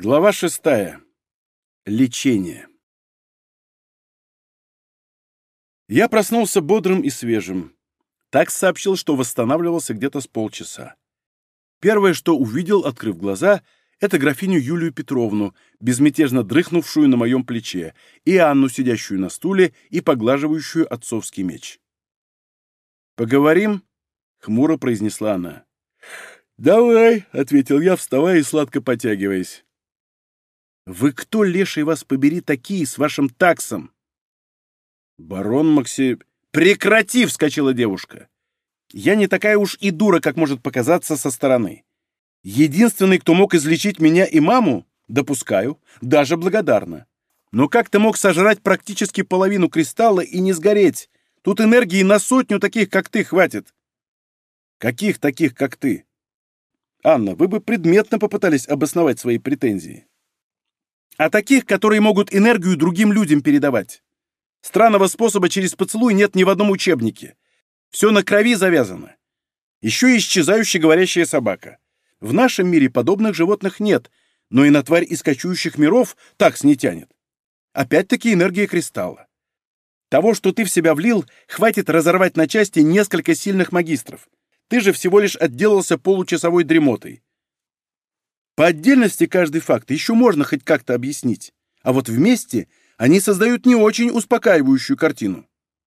Глава 6. Лечение. Я проснулся бодрым и свежим. Такс сообщил, что восстанавливался где-то с полчаса. Первое, что увидел, открыв глаза, это графиню Юлию Петровну, безмятежно дрыхнувшую на моем плече, и Анну, сидящую на стуле и поглаживающую отцовский меч. «Поговорим?» — хмуро произнесла она. «Давай», — ответил я, вставая и сладко потягиваясь. «Вы кто, леший вас побери, такие с вашим таксом?» «Барон Макси...» «Прекрати!» — вскочила девушка. «Я не такая уж и дура, как может показаться со стороны. Единственный, кто мог излечить меня и маму, допускаю, даже благодарна. Но как ты мог сожрать практически половину кристалла и не сгореть? Тут энергии на 100 таких, как ты, хватит». «Каких таких, как ты?» «Анна, вы бы предметно попытались обосновать свои претензии». «А таких, которые могут энергию другим людям передавать. Странного способа через поцелуй нет ни в одном учебнике. Все на крови завязано. Еще и исчезающая говорящая собака. В нашем мире подобных животных нет, но и на тварь из кочующих миров такс не тянет. Опять-таки энергия кристалла. Того, что ты в себя влил, хватит разорвать на части несколько сильных магистров. Ты же всего лишь отделался получасовой дремотой. По отдельности каждый факт еще можно хоть как-то объяснить, а вот вместе они создают не очень успокаивающую картину.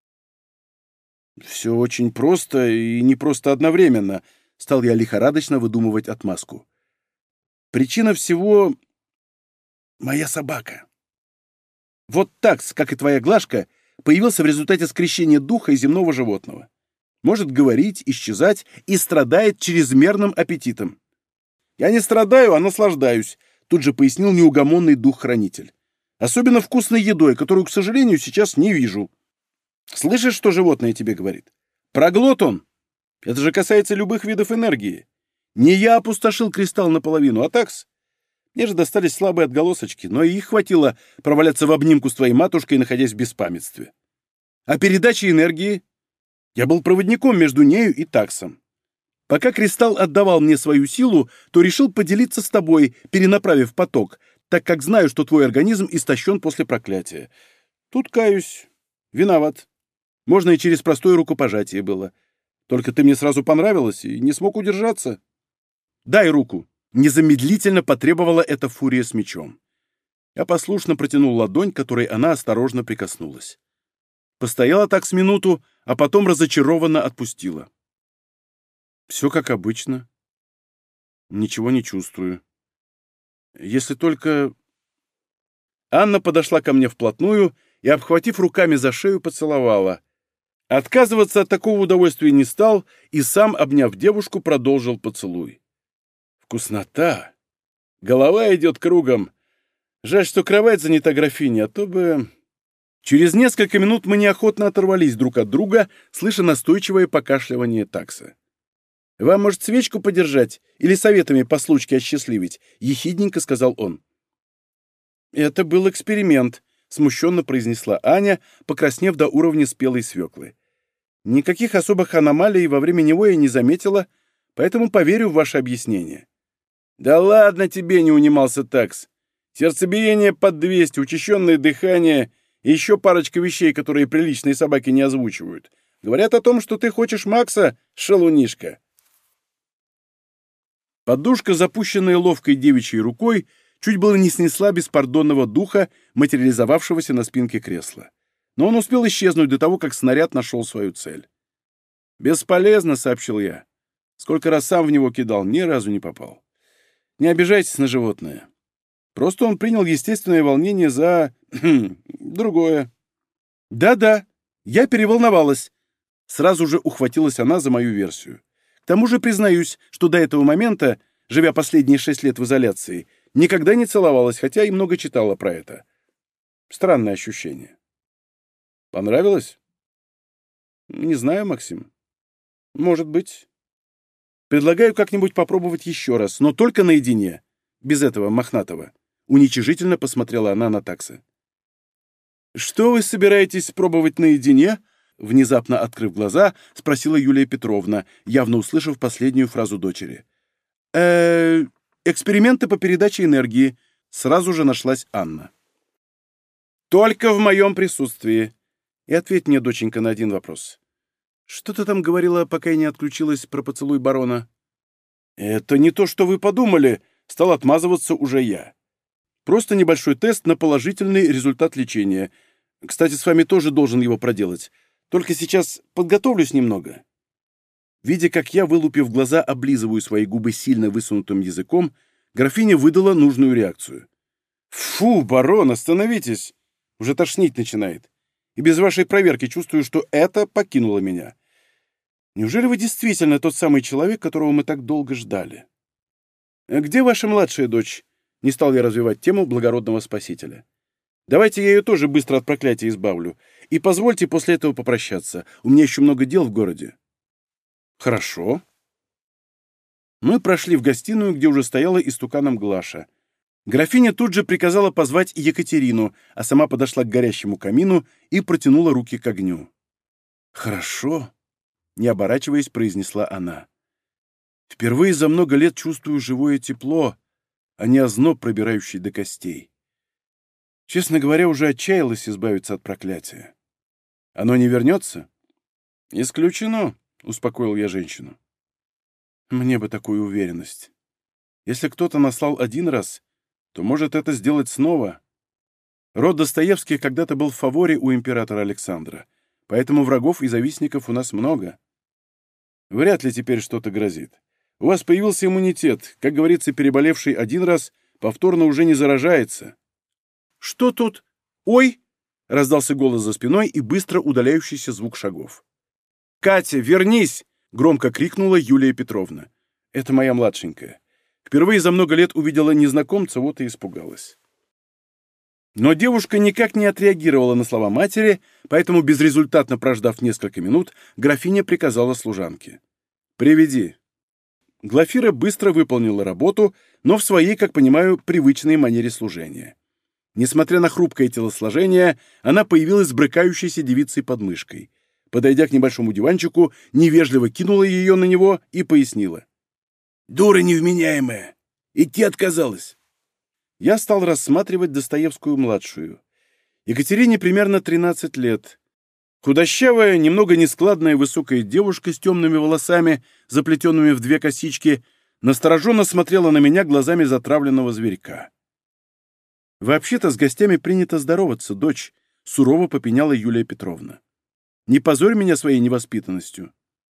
«Все очень просто и не просто одновременно», — стал я лихорадочно выдумывать отмазку. «Причина всего — моя собака. Вот такс, как и твоя Глашка, появился в результате скрещения духа и земного животного. Может говорить, исчезать и страдает чрезмерным аппетитом. «Я не страдаю, а наслаждаюсь», — тут же пояснил неугомонный дух-хранитель. «Особенно вкусной едой, которую, к сожалению, сейчас не вижу». «Слышишь, что животное тебе говорит? Проглот он. Это же касается любых видов энергии. Не я опустошил кристалл наполовину, а такс. Мне же достались слабые отголосочки, но и их хватило проваляться в обнимку с твоей матушкой, находясь в беспамятстве. А передача энергии? Я был проводником между нею и таксом. Пока кристалл отдавал мне свою силу, то решил поделиться с тобой, перенаправив поток, так как знаю, что твой организм истощен после проклятия. Тут, каюсь, виноват. Можно и через простое рукопожатие было. Только ты мне сразу понравилась и не смог удержаться. Дай руку. Незамедлительно потребовала эта фурия с мечом. Я послушно протянул ладонь, которой она осторожно прикоснулась. Постояла так с минуту, а потом разочарованно отпустила. Все как обычно. Ничего не чувствую. Если только... Анна подошла ко мне вплотную и, обхватив руками за шею, поцеловала. Отказываться от такого удовольствия не стал и сам, обняв девушку, продолжил поцелуй. Вкуснота! Голова идет кругом. Жаль, что кровать занята графиней, а то бы... Через несколько минут мы неохотно оторвались друг от друга, слыша настойчивое покашливание такса. «Вам, может, свечку подержать или советами по случке осчастливить?» — ехидненько сказал он. «Это был эксперимент», — смущенно произнесла Аня, покраснев до уровня спелой свеклы. «Никаких особых аномалий во время него я не заметила, поэтому поверю в ваше объяснение». «Да ладно тебе!» — не унимался такс. «Сердцебиение под 200, учащенное дыхание и еще парочка вещей, которые приличные собаки не озвучивают. Говорят о том, что ты хочешь Макса, шалунишка». Подушка, запущенная ловкой девичьей рукой, чуть было не снесла беспардонного духа, материализовавшегося на спинке кресла. Но он успел исчезнуть до того, как снаряд нашел свою цель. «Бесполезно», — сообщил я. Сколько раз сам в него кидал, ни разу не попал. Не обижайтесь на животное. Просто он принял естественное волнение за... другое. «Да-да, я переволновалась», — сразу же ухватилась она за мою версию. К тому же признаюсь, что до этого момента, живя последние 6 лет в изоляции, никогда не целовалась, хотя и много читала про это. Странное ощущение. Понравилось? Не знаю, Максим. Может быть. Предлагаю как-нибудь попробовать еще раз, но только наедине, без этого мохнатого. Уничижительно посмотрела она на такса. «Что вы собираетесь пробовать наедине?» Внезапно открыв глаза, спросила Юлия Петровна, явно услышав последнюю фразу дочери. «Эксперименты по передаче энергии», сразу же нашлась Анна. «Только в моем присутствии. И ответь мне, доченька, на один вопрос. Что ты там говорила, пока я не отключилась, про поцелуй барона?» «Это не то, что вы подумали», — стал отмазываться уже я. «Просто небольшой тест на положительный результат лечения. Кстати, с вами тоже должен его проделать. Только сейчас подготовлюсь немного». Видя, как я, вылупив глаза, облизываю свои губы сильно высунутым языком, графиня выдала нужную реакцию. «Фу, барон, остановитесь! Уже тошнить начинает. И без вашей проверки чувствую, что это покинуло меня. Неужели вы действительно тот самый человек, которого мы так долго ждали? Где ваша младшая дочь?» Не стал я развивать тему благородного спасителя. «Давайте я ее тоже быстро от проклятия избавлю. И позвольте после этого попрощаться. У меня еще много дел в городе». «Хорошо». Мы прошли в гостиную, где уже стояла истуканом Глаша. Графиня тут же приказала позвать Екатерину, а сама подошла к горящему камину и протянула руки к огню. «Хорошо», — не оборачиваясь, произнесла она. «Впервые за много лет чувствую живое тепло, а не озноб, пробирающий до костей. Честно говоря, уже отчаялась избавиться от проклятия. Оно не вернется?» «Исключено», — успокоил я женщину. «Мне бы такую уверенность. Если кто-то наслал один раз, то может это сделать снова. Род Достоевских когда-то был в фаворе у императора Александра, поэтому врагов и завистников у нас много. Вряд ли теперь что-то грозит. У вас появился иммунитет. Как говорится, переболевший один раз повторно уже не заражается». «Что тут? Ой!» — раздался голос за спиной и быстро удаляющийся звук шагов. «Катя, вернись!» — громко крикнула Юлия Петровна. «Это моя младшенькая. Впервые за много лет увидела незнакомца, вот и испугалась». Но девушка никак не отреагировала на слова матери, поэтому, безрезультатно прождав несколько минут, графиня приказала служанке: «Приведи». Глафира быстро выполнила работу, но в своей, как понимаю, привычной манере служения. Несмотря на хрупкое телосложение, она появилась с брыкающейся девицей под мышкой. Подойдя к небольшому диванчику, невежливо кинула ее на него и пояснила: «Дура невменяемая! Идти отказалась!» Я стал рассматривать Достоевскую-младшую. Екатерине примерно 13 лет. Худощавая, немного нескладная высокая девушка с темными волосами, заплетенными в 2 косички, настороженно смотрела на меня глазами затравленного зверька. «Вообще-то с гостями принято здороваться, дочь», — сурово попеняла Юлия Петровна. «Не позорь меня своей невоспитанностью».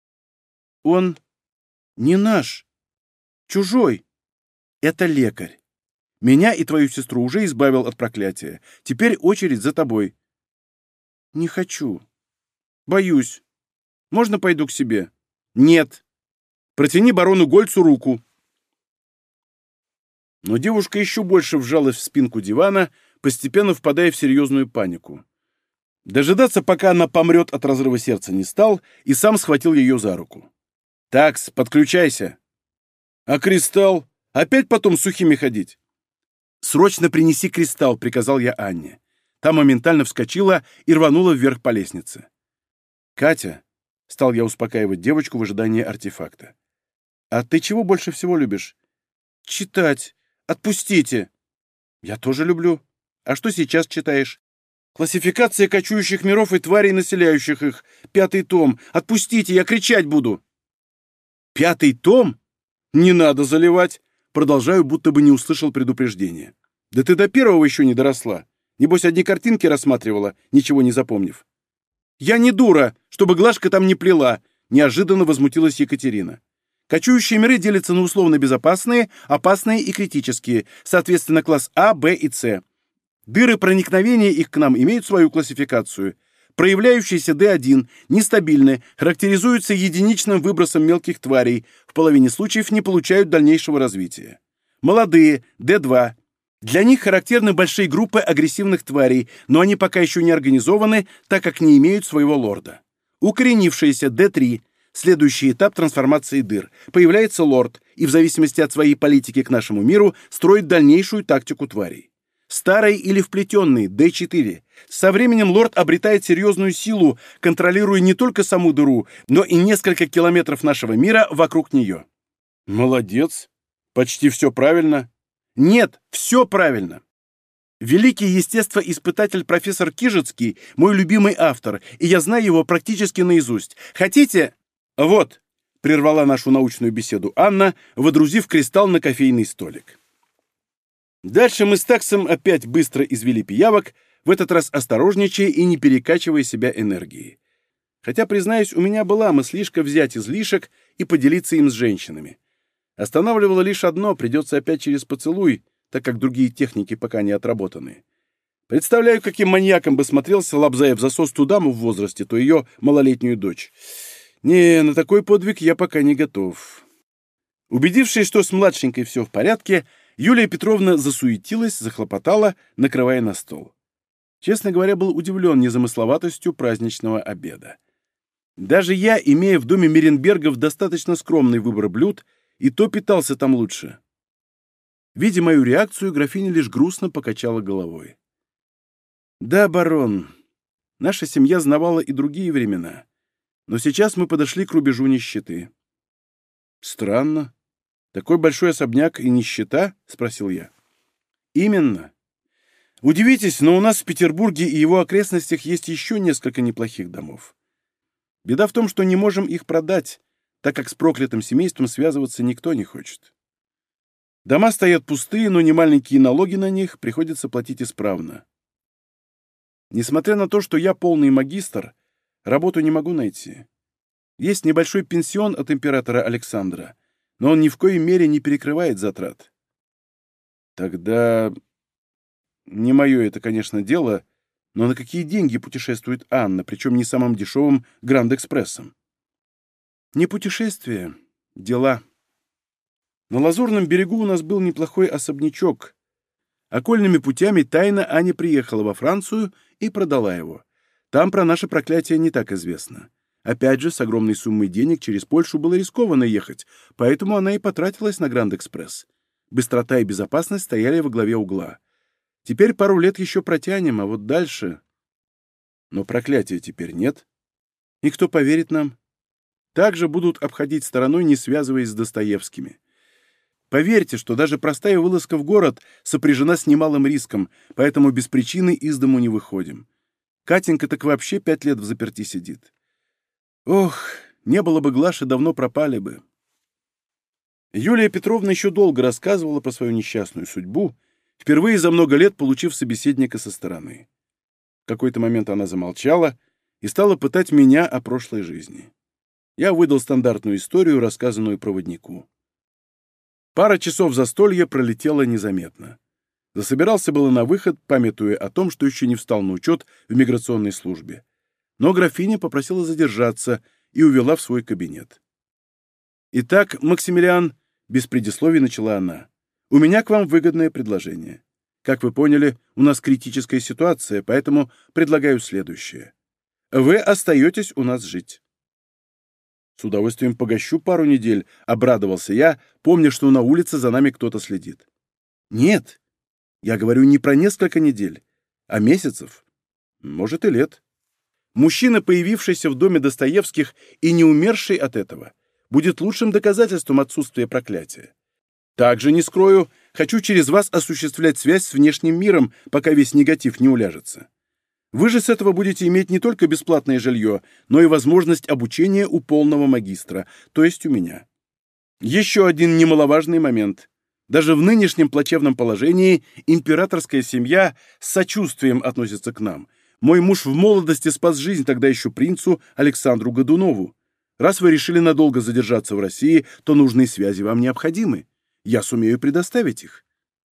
«Он не наш, чужой. Это лекарь. Меня и твою сестру уже избавил от проклятия. Теперь очередь за тобой». «Не хочу. Боюсь. Можно пойду к себе?» «Нет. Протяни барону Гольцу руку». Но девушка еще больше вжалась в спинку дивана, постепенно впадая в серьезную панику. Дожидаться, пока она помрет от разрыва сердца, не стал и сам схватил ее за руку. «Такс, подключайся». «А кристалл? Опять потом сухими ходить?» «Срочно принеси кристалл», — приказал я Анне. Та моментально вскочила и рванула вверх по лестнице. «Катя», — стал я успокаивать девочку в ожидании артефакта, «а ты чего больше всего любишь?» «Читать. Отпустите». «Я тоже люблю. А что сейчас читаешь?» «Классификация кочующих миров и тварей, населяющих их. 5-й том. Отпустите, я кричать буду». «5-й том? Не надо заливать». Продолжаю, будто бы не услышал предупреждения. «Да ты до 1-го еще не доросла. Небось, одни картинки рассматривала, ничего не запомнив». «Я не дура, чтобы Глашка там не плела», — неожиданно возмутилась Екатерина. «Кочующие миры делятся на условно безопасные, опасные и критические, соответственно, класс А, Б и С. Дыры проникновения их к нам имеют свою классификацию. Проявляющиеся D1 нестабильны, характеризуются единичным выбросом мелких тварей, в половине случаев не получают дальнейшего развития. Молодые D2. Для них характерны большие группы агрессивных тварей, но они пока еще не организованы, так как не имеют своего лорда. Укоренившиеся D3. Следующий этап трансформации дыр. Появляется лорд, и в зависимости от своей политики к нашему миру строит дальнейшую тактику тварей. Старый или вплетенный D4. Со временем лорд обретает серьезную силу, контролируя не только саму дыру, но и несколько километров нашего мира вокруг нее. Молодец. Почти все правильно. Нет, все правильно. Великий естествоиспытатель профессор Кижицкий – мой любимый автор, и я знаю его практически наизусть. Хотите? Вот, прервала нашу научную беседу Анна, водрузив кристалл на кофейный столик. Дальше мы с Таксом опять быстро извели пиявок, в этот раз осторожничая и не перекачивая себя энергией. Хотя, признаюсь, у меня была мыслишка взять излишек и поделиться им с женщинами. Останавливало лишь одно – придется опять через поцелуй, так как другие техники пока не отработаны. Представляю, каким маньяком бы смотрелся, лобзая в засос ту даму в возрасте, то ее малолетнюю дочь. Не, на такой подвиг я пока не готов. Убедившись, что с младшенькой все в порядке, Юлия Петровна засуетилась, захлопотала, накрывая на стол. Честно говоря, был удивлен незамысловатостью праздничного обеда. Даже я, имея в доме Меренбергов достаточно скромный выбор блюд, и то питался там лучше. Видя мою реакцию, графиня лишь грустно покачала головой. «Да, барон, наша семья знавала и другие времена, но сейчас мы подошли к рубежу нищеты». «Странно. Такой большой особняк и нищета?» — спросил я. «Именно. Удивитесь, но у нас в Петербурге и его окрестностях есть еще несколько неплохих домов. Беда в том, что не можем их продать, так как с проклятым семейством связываться никто не хочет. Дома стоят пустые, но немаленькие налоги на них приходится платить исправно. Несмотря на то, что я полный магистр, работу не могу найти. Есть небольшой пенсион от императора Александра, но он ни в коей мере не перекрывает затрат. Тогда не мое это, конечно, дело, но на какие деньги путешествует Анна, причем не самым дешевым Гранд-экспрессом? Не путешествие, дела. На Лазурном берегу у нас был неплохой особнячок. Окольными путями тайно Аня приехала во Францию и продала его. Там про наше проклятие не так известно. Опять же, с огромной суммой денег через Польшу было рискованно ехать, поэтому она и потратилась на Гранд-экспресс. Быстрота и безопасность стояли во главе угла. Теперь пару лет еще протянем, а вот дальше... Но проклятия теперь нет. И кто поверит нам? Также будут обходить стороной, не связываясь с Достоевскими. Поверьте, что даже простая вылазка в город сопряжена с немалым риском, поэтому без причины из дому не выходим. Катенька так вообще 5 лет взаперти сидит. Ох, не было бы Глаши, давно пропали бы. Юлия Петровна еще долго рассказывала про свою несчастную судьбу, впервые за много лет получив собеседника со стороны. В какой-то момент она замолчала и стала пытать меня о прошлой жизни. Я выдал стандартную историю, рассказанную проводнику. Пара часов застолья пролетела незаметно. Засобирался было на выход, памятуя о том, что еще не встал на учет в миграционной службе. Но графиня попросила задержаться и увела в свой кабинет. «Итак, Максимилиан», — без предисловий начала она, — «у меня к вам выгодное предложение. Как вы поняли, у нас критическая ситуация, поэтому предлагаю следующее. Вы остаетесь у нас жить». «С удовольствием погощу пару недель», — обрадовался я, помня, что на улице за нами кто-то следит. «Нет, я говорю не про несколько недель, а месяцев, может и лет. Мужчина, появившийся в доме Достоевских и не умерший от этого, будет лучшим доказательством отсутствия проклятия. Также, не скрою, хочу через вас осуществлять связь с внешним миром, пока весь негатив не уляжется. Вы же с этого будете иметь не только бесплатное жилье, но и возможность обучения у полного магистра, то есть у меня. Еще один немаловажный момент. Даже в нынешнем плачевном положении императорская семья с сочувствием относится к нам. Мой муж в молодости спас жизнь тогда еще принцу Александру Годунову. Раз вы решили надолго задержаться в России, то нужные связи вам необходимы. Я сумею предоставить их.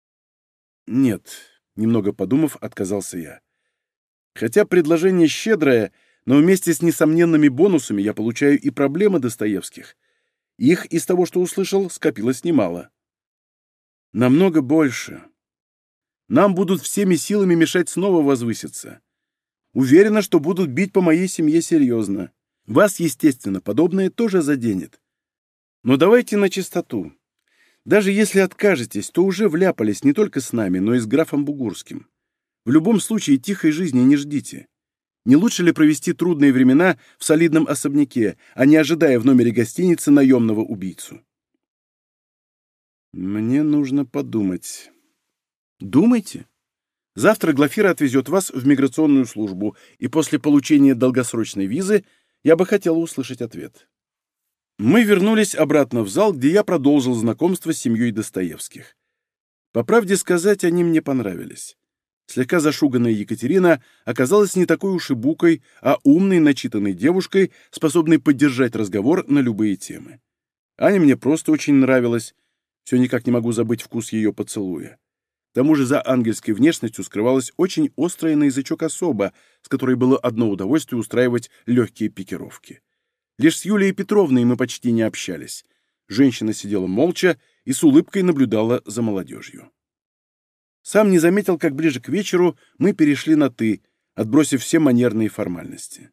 Нет, немного подумав, отказался я. Хотя предложение щедрое, но вместе с несомненными бонусами я получаю и проблемы Достоевских. Их, из того, что услышал, скопилось немало. Намного больше. Нам будут всеми силами мешать снова возвыситься. Уверена, что будут бить по моей семье серьезно. Вас, естественно, подобное тоже заденет. Но давайте на чистоту. Даже если откажетесь, то уже вляпались не только с нами, но и с графом Бугурским. В любом случае, тихой жизни не ждите. Не лучше ли провести трудные времена в солидном особняке, а не ожидая в номере гостиницы наемного убийцу? Мне нужно подумать. Думайте. Завтра Глафира отвезет вас в миграционную службу, и после получения долгосрочной визы я бы хотела услышать ответ. Мы вернулись обратно в зал, где я продолжил знакомство с семьей Достоевских. По правде сказать, они мне понравились. Слегка зашуганная Екатерина оказалась не такой уж и букой, а умной, начитанной девушкой, способной поддержать разговор на любые темы. Аня мне просто очень нравилась. Все никак не могу забыть вкус ее поцелуя. К тому же за ангельской внешностью скрывалась очень острая на язычок особа, с которой было одно удовольствие устраивать легкие пикировки. Лишь с Юлией Петровной мы почти не общались. Женщина сидела молча и с улыбкой наблюдала за молодежью. Сам не заметил, как ближе к вечеру мы перешли на «ты», отбросив все манерные формальности.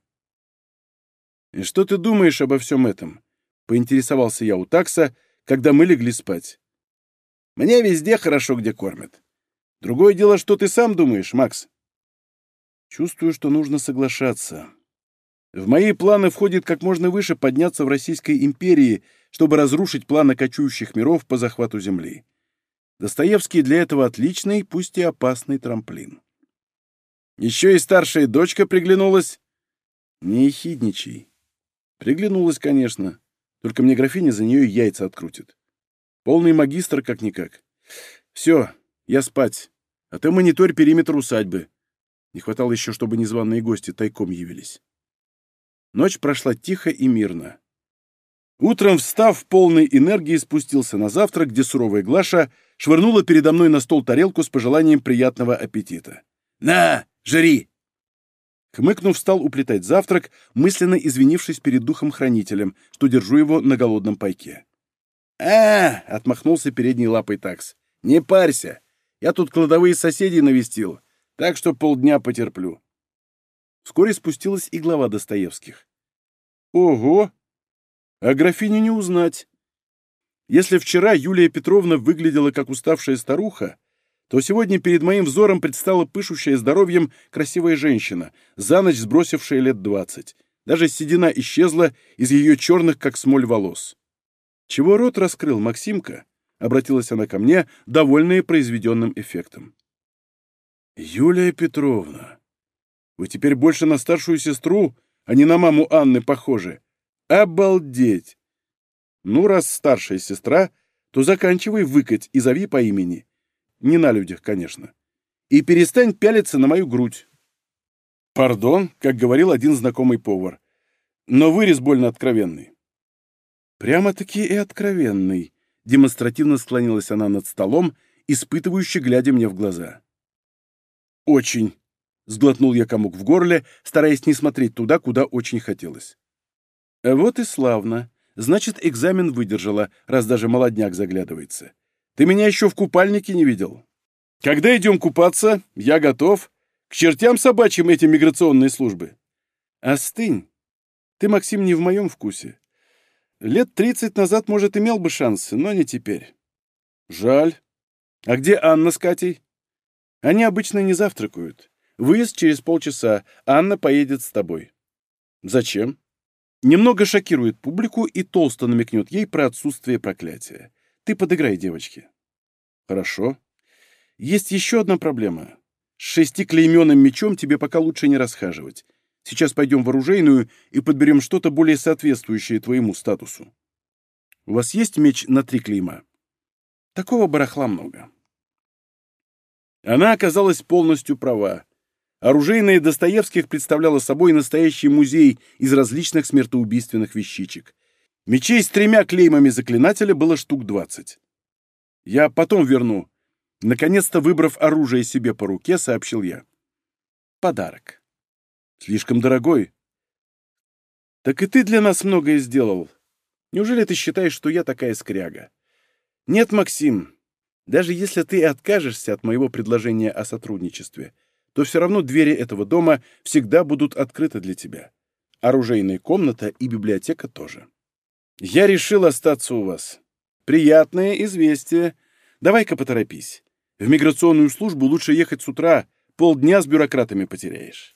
«И что ты думаешь обо всем этом?» — поинтересовался я у такса, когда мы легли спать. «Мне везде хорошо, где кормят. Другое дело, что ты сам думаешь, Макс?» Чувствую, что нужно соглашаться. В мои планы входит как можно выше подняться в Российской империи, чтобы разрушить планы кочующих миров по захвату Земли. Достоевский для этого отличный, пусть и опасный трамплин. Еще и старшая дочка приглянулась. Не ехидничай. Приглянулась, конечно. Только мне графиня за нее яйца открутит. Полный магистр как-никак. Все, я спать. А ты мониторь периметр усадьбы. Не хватало еще, чтобы незваные гости тайком явились. Ночь прошла тихо и мирно. Утром, встав в полной энергии, спустился на завтрак, где суровая Глаша швырнула передо мной на стол тарелку с пожеланием приятного аппетита. «На, жри!» Хмыкнув, стал уплетать завтрак, мысленно извинившись перед духом-хранителем, что держу его на голодном пайке. Отмахнулся передней лапой такс. «Не парься, я тут кладовые соседей навестил, так что полдня потерплю». Вскоре спустилась и глава Достоевских. «Ого! А графиню не узнать. Если вчера Юлия Петровна выглядела как уставшая старуха, то сегодня перед моим взором предстала пышущая здоровьем красивая женщина, за ночь сбросившая лет 20. Даже седина исчезла из ее черных, как смоль, волос. «Чего рот раскрыл, Максимка?» — обратилась она ко мне, довольная произведенным эффектом. «Юлия Петровна, вы теперь больше на старшую сестру, а не на маму Анны похожи. Обалдеть! Ну, раз старшая сестра, то заканчивай выкать и зови по имени. Не на людях, конечно. И перестань пялиться на мою грудь». «Пардон», как говорил один знакомый повар, но вырез больно откровенный. «Прямо-таки и откровенный», — демонстративно склонилась она над столом, испытывающе глядя мне в глаза. «Очень», — сглотнул я комок в горле, стараясь не смотреть туда, куда очень хотелось. «Вот и славно. Значит, экзамен выдержала, раз даже молодняк заглядывается. Ты меня еще в купальнике не видел. Когда идем купаться, я готов. К чертям собачьим эти миграционные службы. Остынь. Ты, Максим, не в моем вкусе. Лет 30 назад, может, имел бы шансы, но не теперь. Жаль. А где Анна с Катей? Они обычно не завтракают. Выезд через полчаса. Анна поедет с тобой. Зачем? Немного шокирует публику и толсто намекнет ей про отсутствие проклятия. Ты подыграй девочке. Хорошо. Есть еще одна проблема. С 6-клейменным мечом тебе пока лучше не расхаживать. Сейчас пойдем в оружейную и подберем что-то более соответствующее твоему статусу. У вас есть меч на 3 клейма? Такого барахла много. Она оказалась полностью права. Оружейная Достоевских представляла собой настоящий музей из различных смертоубийственных вещичек. Мечей с 3 клеймами заклинателя было штук 20. «Я потом верну». Наконец-то, выбрав оружие себе по руке, сообщил я. «Подарок. Слишком дорогой». «Так и ты для нас многое сделал. Неужели ты считаешь, что я такая скряга?» «Нет, Максим, даже если ты откажешься от моего предложения о сотрудничестве, то все равно двери этого дома всегда будут открыты для тебя. Оружейная комната и библиотека тоже. Я решил остаться у вас. Приятное известие. Давай-ка поторопись. В миграционную службу лучше ехать с утра, полдня с бюрократами потеряешь».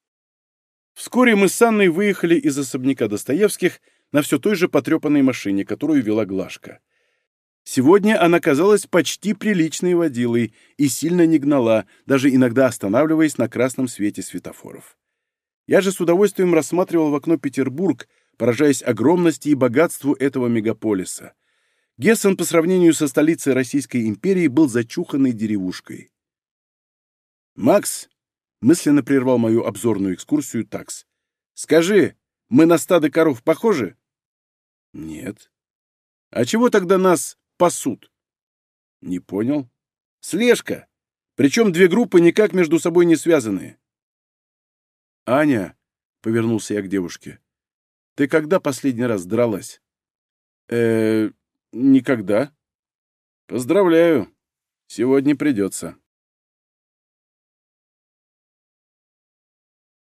Вскоре мы с Анной выехали из особняка Достоевских на все той же потрепанной машине, которую вела Глашка. Сегодня она казалась почти приличной водилой и сильно не гнала, даже иногда останавливаясь на красном свете светофоров. Я же с удовольствием рассматривал в окно Петербург, поражаясь огромности и богатству этого мегаполиса. Гессен по сравнению со столицей Российской империи был зачуханной деревушкой. «Макс!» — мысленно прервал мою обзорную экскурсию такс. «Скажи, мы на стадо коров похожи?» «Нет». «А чего тогда нас пасут?» «Не понял». «Слежка! Причем две группы никак между собой не связаны». «Аня», — повернулся я к девушке, — «ты когда последний раз дралась?» Никогда». «Поздравляю. Сегодня придется».